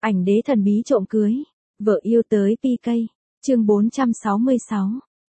Ảnh đế thần bí trộm cưới. Vợ yêu tới PK. Chương 466.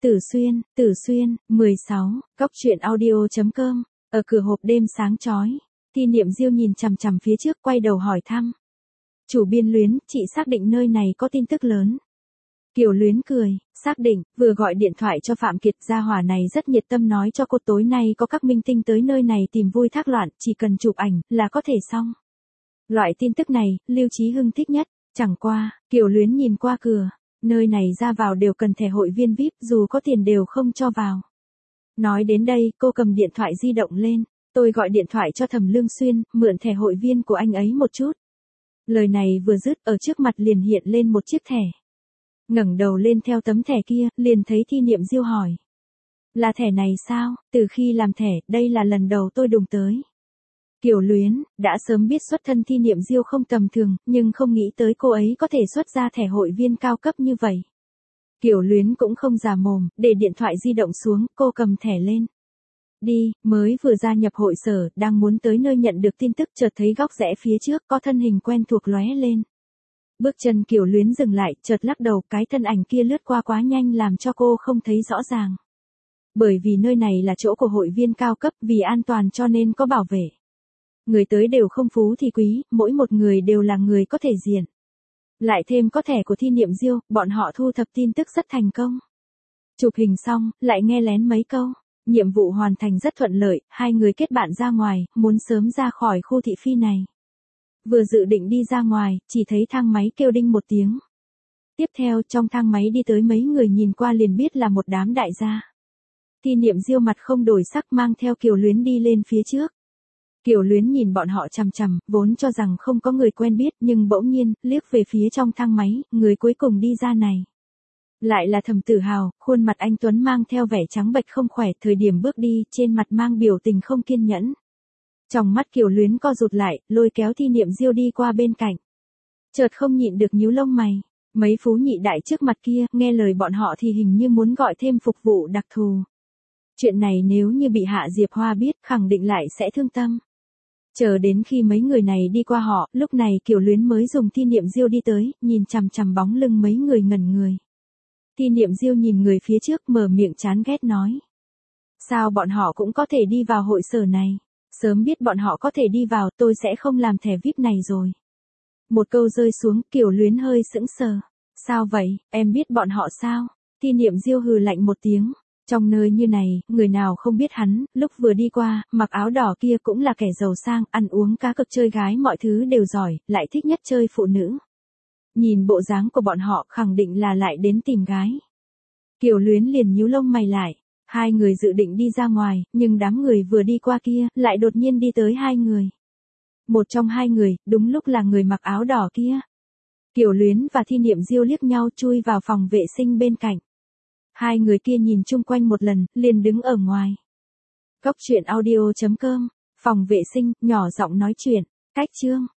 Tử Xuyên, 16, Cóc truyện audio.com. Ở cửa hộp đêm sáng chói, Thi Niệm Diêu nhìn chằm chằm phía trước quay đầu hỏi thăm. Chủ Biên Luyến, chị xác định nơi này có tin tức lớn. Kiều Luyến cười, xác định, vừa gọi điện thoại cho Phạm Kiệt, gia hỏa này rất nhiệt tâm nói cho cô tối nay có các minh tinh tới nơi này tìm vui thác loạn, chỉ cần chụp ảnh là có thể xong. Loại tin tức này, Lưu Chí Hưng thích nhất, chẳng qua, Kiều Luyến nhìn qua cửa, nơi này ra vào đều cần thẻ hội viên VIP, dù có tiền đều không cho vào. Nói đến đây, cô cầm điện thoại di động lên, tôi gọi điện thoại cho Thẩm Lương Xuyên, mượn thẻ hội viên của anh ấy một chút. Lời này vừa dứt, ở trước mặt liền hiện lên một chiếc thẻ. Ngẩng đầu lên theo tấm thẻ kia, liền thấy Thi Niệm Diêu hỏi. Là thẻ này sao? Từ khi làm thẻ, đây là lần đầu tôi đụng tới. Kiều Luyến, đã sớm biết xuất thân Thi Niệm Diêu không tầm thường, nhưng không nghĩ tới cô ấy có thể xuất ra thẻ hội viên cao cấp như vậy. Kiều Luyến cũng không già mồm, để điện thoại di động xuống, cô cầm thẻ lên. Đi, mới vừa gia nhập hội sở, đang muốn tới nơi nhận được tin tức, chợt thấy góc rẽ phía trước có thân hình quen thuộc lóe lên. Bước chân Kiều Luyến dừng lại, chợt lắc đầu, cái thân ảnh kia lướt qua quá nhanh làm cho cô không thấy rõ ràng. Bởi vì nơi này là chỗ của hội viên cao cấp, vì an toàn cho nên có bảo vệ. Người tới đều không phú thì quý, mỗi một người đều là người có thể diện. Lại thêm có thẻ của Thi Niệm Diêu, bọn họ thu thập tin tức rất thành công. Chụp hình xong, lại nghe lén mấy câu. Nhiệm vụ hoàn thành rất thuận lợi, hai người kết bạn ra ngoài, muốn sớm ra khỏi khu thị phi này. Vừa dự định đi ra ngoài, chỉ thấy thang máy kêu đinh một tiếng. Tiếp theo, trong thang máy đi tới mấy người, nhìn qua liền biết là một đám đại gia. Thi Niệm Diêu mặt không đổi sắc mang theo Kiều Luyến đi lên phía trước. Kiều Luyến nhìn bọn họ chằm chằm, vốn cho rằng không có người quen biết, nhưng bỗng nhiên, liếc về phía trong thang máy, người cuối cùng đi ra này. Lại là Thẩm Tử Hào, khuôn mặt anh tuấn mang theo vẻ trắng bệch không khỏe, thời điểm bước đi, trên mặt mang biểu tình không kiên nhẫn. Trong mắt Kiều Luyến co rụt lại, lôi kéo Thi Niệm Diêu đi qua bên cạnh. Chợt không nhịn được nhíu lông mày, mấy phú nhị đại trước mặt kia, nghe lời bọn họ thì hình như muốn gọi thêm phục vụ đặc thù. Chuyện này nếu như bị Hạ Diệp Hoa biết, khẳng định lại sẽ thương tâm. Chờ đến khi mấy người này đi qua họ, lúc này Kiều Luyến mới dùng Thi Niệm Diêu đi tới, nhìn chằm chằm bóng lưng mấy người ngẩn người. Thi Niệm Diêu nhìn người phía trước, mở miệng chán ghét nói. Sao bọn họ cũng có thể đi vào hội sở này? Sớm biết bọn họ có thể đi vào, tôi sẽ không làm thẻ VIP này rồi. Một câu rơi xuống, Kiều Luyến hơi sững sờ. Sao vậy, em biết bọn họ sao? Thi Niệm Diêu hừ lạnh một tiếng. Trong nơi như này, người nào không biết hắn, lúc vừa đi qua, mặc áo đỏ kia cũng là kẻ giàu sang, ăn uống cá cược chơi gái mọi thứ đều giỏi, lại thích nhất chơi phụ nữ. Nhìn bộ dáng của bọn họ khẳng định là lại đến tìm gái. Kiều Luyến liền nhíu lông mày lại. Hai người dự định đi ra ngoài, nhưng đám người vừa đi qua kia, lại đột nhiên đi tới hai người. Một trong hai người, đúng lúc là người mặc áo đỏ kia. Kiều Luyến và Thi Niệm Diêu liếc nhau chui vào phòng vệ sinh bên cạnh. Hai người kia nhìn chung quanh một lần, liền đứng ở ngoài. Cóc truyện audio.com, phòng vệ sinh, nhỏ giọng nói chuyện, cách chương.